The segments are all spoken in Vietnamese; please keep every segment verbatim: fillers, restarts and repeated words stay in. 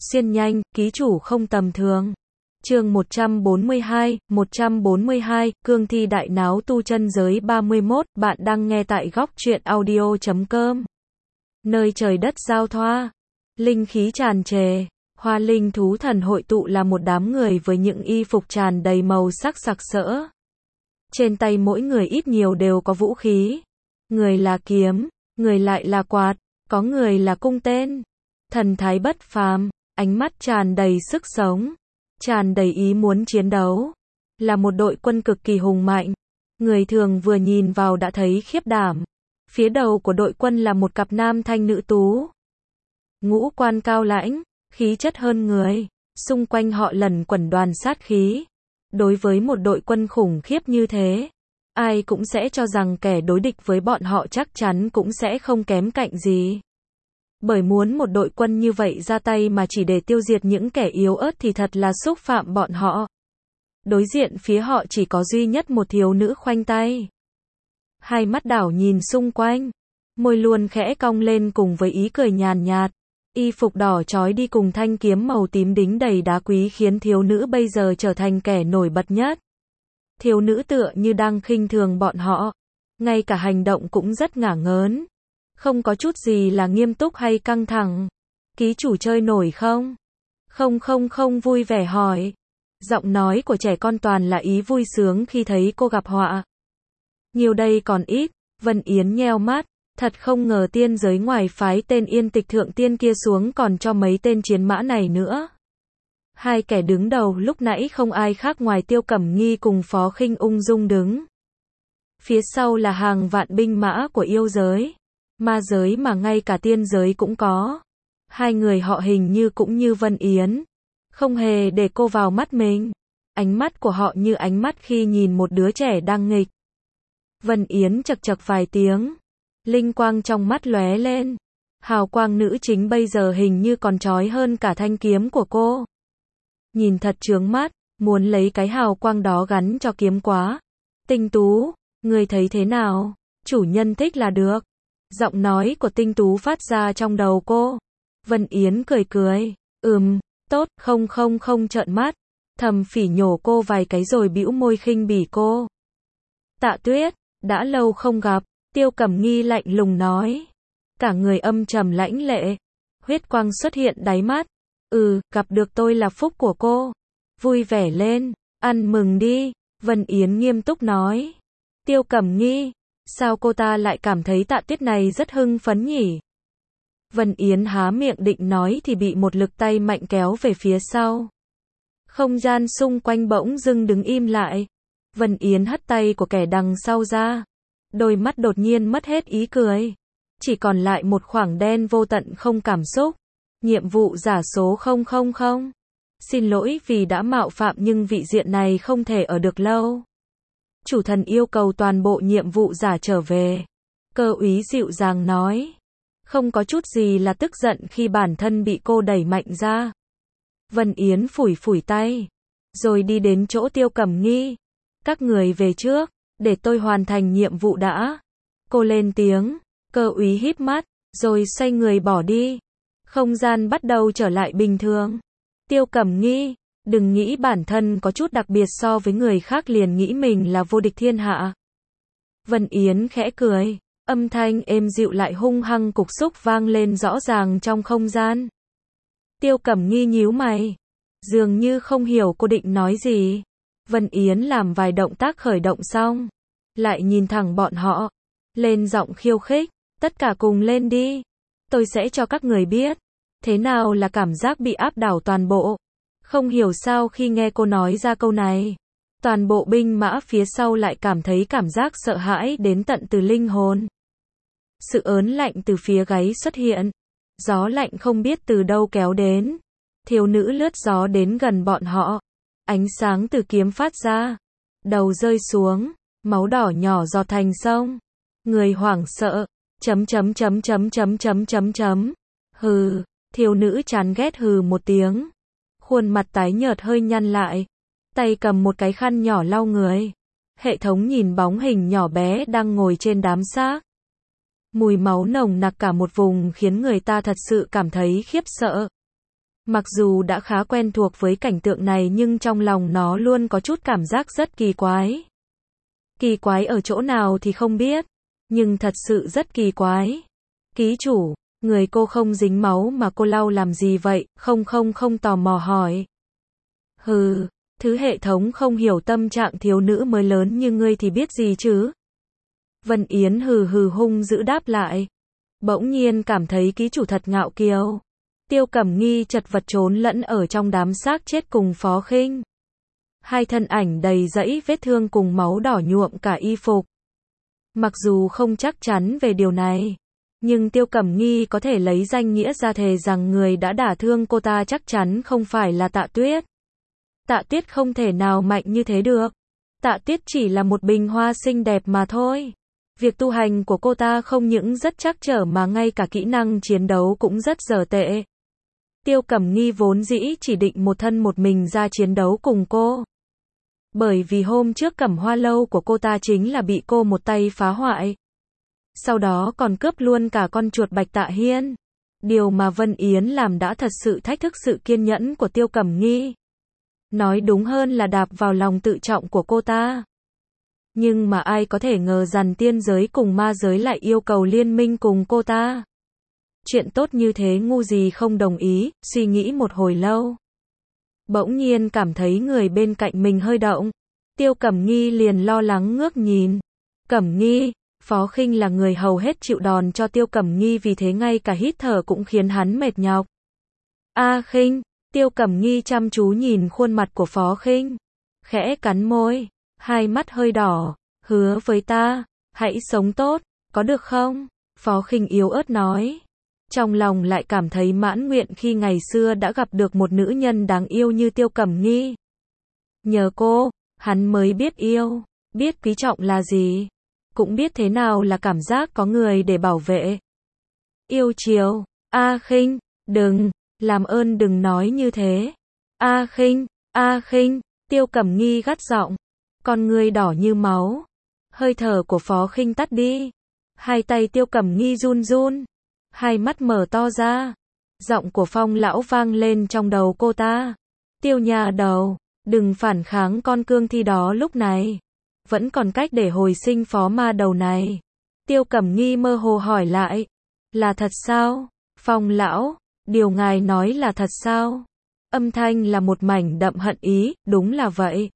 Xuyên nhanh, ký chủ không tầm thường. Chương một trăm bốn mươi hai, một trăm bốn mươi hai, cương thi đại náo tu chân giới ba mươi mốt, bạn đang nghe tại góc truyện audio chấm com. Nơi trời đất giao thoa, linh khí tràn trề, hoa linh thú thần hội tụ là một đám người với những y phục tràn đầy màu sắc sặc sỡ. Trên tay mỗi người ít nhiều đều có vũ khí. Người là kiếm, người lại là quạt, có người là cung tên. Thần thái bất phàm, ánh mắt tràn đầy sức sống, tràn đầy ý muốn chiến đấu. Là một đội quân cực kỳ hùng mạnh. Người thường vừa nhìn vào đã thấy khiếp đảm. Phía đầu của đội quân là một cặp nam thanh nữ tú. Ngũ quan cao lãnh, khí chất hơn người. Xung quanh họ lẩn quẩn đoàn sát khí. Đối với một đội quân khủng khiếp như thế, ai cũng sẽ cho rằng kẻ đối địch với bọn họ chắc chắn cũng sẽ không kém cạnh gì. Bởi muốn một đội quân như vậy ra tay mà chỉ để tiêu diệt những kẻ yếu ớt thì thật là xúc phạm bọn họ. Đối diện phía họ chỉ có duy nhất một thiếu nữ khoanh tay. Hai mắt đảo nhìn xung quanh, môi luôn khẽ cong lên cùng với ý cười nhàn nhạt. Y phục đỏ chói đi cùng thanh kiếm màu tím đính đầy đá quý khiến thiếu nữ bây giờ trở thành kẻ nổi bật nhất. Thiếu nữ tựa như đang khinh thường bọn họ, ngay cả hành động cũng rất ngả ngớn. Không có chút gì là nghiêm túc hay căng thẳng. Ký chủ chơi nổi không? Không không không vui vẻ hỏi. Giọng nói của trẻ con toàn là ý vui sướng khi thấy cô gặp họa. Nhiều đây còn ít, Vân Yến nheo mắt. Thật không ngờ tiên giới ngoài phái tên Yên Tịch Thượng Tiên kia xuống còn cho mấy tên chiến mã này nữa. Hai kẻ đứng đầu lúc nãy không ai khác ngoài Tiêu Cẩm Nghi cùng Phó Khinh ung dung đứng. Phía sau là hàng vạn binh mã của yêu giới, ma giới mà ngay cả tiên giới cũng có. Hai người họ hình như cũng như Vân Yến, không hề để cô vào mắt mình. Ánh mắt của họ như ánh mắt khi nhìn một đứa trẻ đang nghịch. Vân Yến chậc chậc vài tiếng. Linh quang trong mắt lóe lên. Hào quang nữ chính bây giờ hình như còn chói hơn cả thanh kiếm của cô. Nhìn thật chướng mắt, muốn lấy cái hào quang đó gắn cho kiếm quá. Tinh Tú, người thấy thế nào? Chủ nhân thích là được. Giọng nói của Tinh Tú phát ra trong đầu cô. Vân Yến cười cười. Ừm, tốt, không không không trợn mắt. Thầm phỉ nhổ cô vài cái rồi bĩu môi khinh bỉ cô. Tạ Tuyết, đã lâu không gặp. Tiêu Cẩm Nghi lạnh lùng nói. Cả người âm trầm lãnh lệ. Huyết quang xuất hiện đáy mắt. Ừ, gặp được tôi là phúc của cô. Vui vẻ lên, ăn mừng đi. Vân Yến nghiêm túc nói. Tiêu Cẩm Nghi, sao cô ta lại cảm thấy Tạ Tuyết này rất hưng phấn nhỉ? Vân Yến há miệng định nói thì bị một lực tay mạnh kéo về phía sau. Không gian xung quanh bỗng dưng đứng im lại. Vân Yến hất tay của kẻ đằng sau ra. Đôi mắt đột nhiên mất hết ý cười. Chỉ còn lại một khoảng đen vô tận không cảm xúc. Nhiệm vụ giả số không không không. Xin lỗi vì đã mạo phạm nhưng vị diện này không thể ở được lâu. Chủ thần yêu cầu toàn bộ nhiệm vụ giả trở về. Cơ úy dịu dàng nói. Không có chút gì là tức giận khi bản thân bị cô đẩy mạnh ra. Vân Yến phủi phủi tay. Rồi đi đến chỗ Tiêu Cẩm Nghi. Các người về trước. Để tôi hoàn thành nhiệm vụ đã. Cô lên tiếng. Cơ úy híp mắt. Rồi xoay người bỏ đi. Không gian bắt đầu trở lại bình thường. Tiêu Cẩm Nghi, đừng nghĩ bản thân có chút đặc biệt so với người khác liền nghĩ mình là vô địch thiên hạ. Vân Yến khẽ cười. Âm thanh êm dịu lại hung hăng cục xúc vang lên rõ ràng trong không gian. Tiêu Cẩm Nghi nhíu mày. Dường như không hiểu cô định nói gì. Vân Yến làm vài động tác khởi động xong. Lại nhìn thẳng bọn họ. Lên giọng khiêu khích. Tất cả cùng lên đi. Tôi sẽ cho các người biết. Thế nào là cảm giác bị áp đảo toàn bộ. Không hiểu sao khi nghe cô nói ra câu này. Toàn bộ binh mã phía sau lại cảm thấy cảm giác sợ hãi đến tận từ linh hồn. Sự ớn lạnh từ phía gáy xuất hiện. Gió lạnh không biết từ đâu kéo đến. Thiếu nữ lướt gió đến gần bọn họ. Ánh sáng từ kiếm phát ra. Đầu rơi xuống. Máu đỏ nhỏ giọt thành sông. Người hoảng sợ. Chấm chấm chấm chấm chấm chấm chấm chấm. Hừ. Thiếu nữ chán ghét hừ một tiếng. Khuôn mặt tái nhợt hơi nhăn lại. Tay cầm một cái khăn nhỏ lau người. Hệ thống nhìn bóng hình nhỏ bé đang ngồi trên đám xác. Mùi máu nồng nặc cả một vùng khiến người ta thật sự cảm thấy khiếp sợ. Mặc dù đã khá quen thuộc với cảnh tượng này nhưng trong lòng nó luôn có chút cảm giác rất kỳ quái. Kỳ quái ở chỗ nào thì không biết, nhưng thật sự rất kỳ quái. Ký chủ, người cô không dính máu mà cô lau làm gì vậy? Không không không tò mò hỏi. Hừ, thứ hệ thống không hiểu tâm trạng thiếu nữ mới lớn như ngươi thì biết gì chứ? Vân Yến hừ hừ hung dữ đáp lại. Bỗng nhiên cảm thấy ký chủ thật ngạo kiều. Tiêu Cẩm Nghi chật vật trốn lẫn ở trong đám xác chết cùng Phó Khinh. Hai thân ảnh đầy dẫy vết thương cùng máu đỏ nhuộm cả y phục. Mặc dù không chắc chắn về điều này, nhưng Tiêu Cẩm Nghi có thể lấy danh nghĩa ra thề rằng người đã đả thương cô ta chắc chắn không phải là Tạ Tuyết. Tạ Tuyết không thể nào mạnh như thế được. Tạ Tuyết chỉ là một bình hoa xinh đẹp mà thôi. Việc tu hành của cô ta không những rất trắc trở mà ngay cả kỹ năng chiến đấu cũng rất dở tệ. Tiêu Cẩm Nghi vốn dĩ chỉ định một thân một mình ra chiến đấu cùng cô. Bởi vì hôm trước Cẩm Hoa lâu của cô ta chính là bị cô một tay phá hoại. Sau đó còn cướp luôn cả con chuột Bạch Tạ Hiên. Điều mà Vân Yến làm đã thật sự thách thức sự kiên nhẫn của Tiêu Cẩm Nghi. Nói đúng hơn là đạp vào lòng tự trọng của cô ta. Nhưng mà ai có thể ngờ rằng tiên giới cùng ma giới lại yêu cầu liên minh cùng cô ta. Chuyện tốt như thế ngu gì không đồng ý, suy nghĩ một hồi lâu. Bỗng nhiên cảm thấy người bên cạnh mình hơi động. Tiêu Cẩm Nghi liền lo lắng ngước nhìn. Cẩm Nghi, Phó Khinh là người hầu hết chịu đòn cho Tiêu Cẩm Nghi vì thế ngay cả hít thở cũng khiến hắn mệt nhọc. A Khinh, Tiêu Cẩm Nghi chăm chú nhìn khuôn mặt của Phó Khinh. Khẽ cắn môi, hai mắt hơi đỏ, hứa với ta, hãy sống tốt, có được không? Phó Khinh yếu ớt nói. Trong lòng lại cảm thấy mãn nguyện khi ngày xưa đã gặp được một nữ nhân đáng yêu như Tiêu Cẩm Nghi. Nhờ cô, hắn mới biết yêu, biết quý trọng là gì, cũng biết thế nào là cảm giác có người để bảo vệ. Yêu chiều, A Khinh, đừng, làm ơn đừng nói như thế. A Khinh, A Khinh, Tiêu Cẩm Nghi gắt giọng, con ngươi đỏ như máu. Hơi thở của Phó Khinh tắt đi. Hai tay Tiêu Cẩm Nghi run run. Hai mắt mở to ra. Giọng của Phong lão vang lên trong đầu cô ta. Tiêu nhà đầu, đừng phản kháng con cương thi đó lúc này. Vẫn còn cách để hồi sinh phó ma đầu này. Tiêu Cẩm Nghi mơ hồ hỏi lại. Là thật sao? Phong lão, điều ngài nói là thật sao? Âm thanh là một mảnh đậm hận ý, đúng là vậy.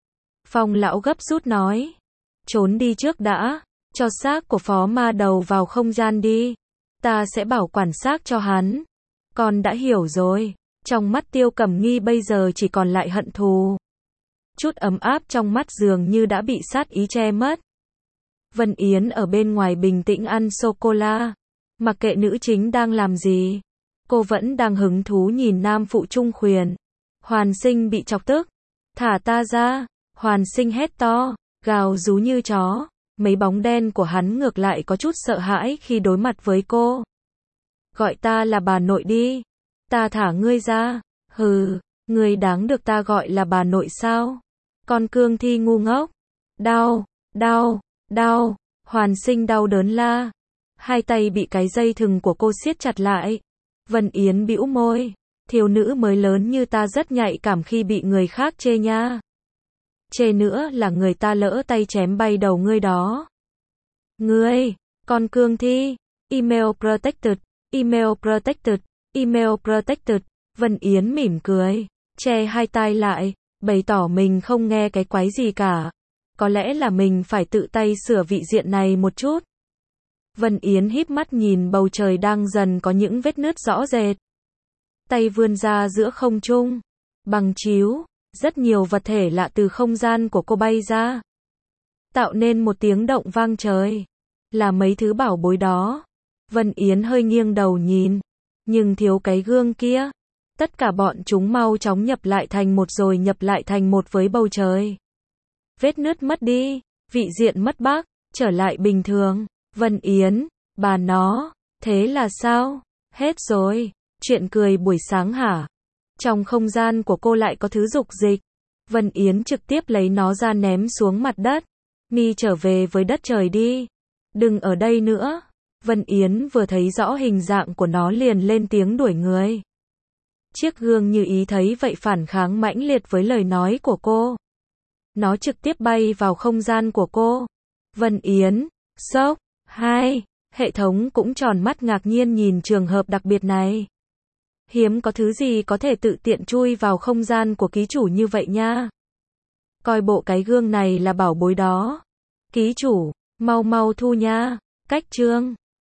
Phong lão gấp rút nói. Trốn đi trước đã, cho xác của phó ma đầu vào không gian đi. Ta sẽ bảo quản xác cho hắn. Con đã hiểu rồi. Trong mắt Tiêu Cẩm Nghi bây giờ chỉ còn lại hận thù. Chút ấm áp trong mắt dường như đã bị sát ý che mất. Vân Yến ở bên ngoài bình tĩnh ăn sô-cô-la. Mặc kệ nữ chính đang làm gì, cô vẫn đang hứng thú nhìn nam phụ Trung Khuyển. Hoàn Sinh bị chọc tức. Thả ta ra. Hoàn Sinh hét to, gào rú như chó. Mấy bóng đen của hắn ngược lại có chút sợ hãi khi đối mặt với cô. Gọi ta là bà nội đi. Ta thả ngươi ra. Hừ, ngươi đáng được ta gọi là bà nội sao? Con cương thi ngu ngốc. Đau, đau, đau. Hoàn Sinh đau đớn la. Hai tay bị cái dây thừng của cô siết chặt lại. Vân Yến bĩu môi. Thiếu nữ mới lớn như ta rất nhạy cảm khi bị người khác chê nha. Chê nữa là người ta lỡ tay chém bay đầu ngươi đó. Ngươi, con cương thi. Email protected, email protected, email protected. Vân Yến mỉm cười, che hai tai lại, bày tỏ mình không nghe cái quái gì cả. Có lẽ là mình phải tự tay sửa vị diện này một chút. Vân Yến híp mắt nhìn bầu trời đang dần có những vết nứt rõ rệt. Tay vươn ra giữa không trung. Bằng chiếu, rất nhiều vật thể lạ từ không gian của cô bay ra. Tạo nên một tiếng động vang trời. Là mấy thứ bảo bối đó. Vân Yến hơi nghiêng đầu nhìn. Nhưng thiếu cái gương kia. Tất cả bọn chúng mau chóng nhập lại thành một rồi nhập lại thành một với bầu trời. Vết nứt mất đi. Vị diện mất bác. Trở lại bình thường. Vân Yến, bà nó. Thế là sao? Hết rồi. Chuyện cười buổi sáng hả? Trong không gian của cô lại có thứ dục dịch. Vân Yến trực tiếp lấy nó ra ném xuống mặt đất. Mi trở về với đất trời đi. Đừng ở đây nữa. Vân Yến vừa thấy rõ hình dạng của nó liền lên tiếng đuổi người. Chiếc gương như ý thấy vậy phản kháng mãnh liệt với lời nói của cô. Nó trực tiếp bay vào không gian của cô. Vân Yến, sốc, hai. Hệ thống cũng tròn mắt ngạc nhiên nhìn trường hợp đặc biệt này. Hiếm có thứ gì có thể tự tiện chui vào không gian của ký chủ như vậy nha. Coi bộ cái gương này là bảo bối đó. Ký chủ, mau mau thu nha. Cách chương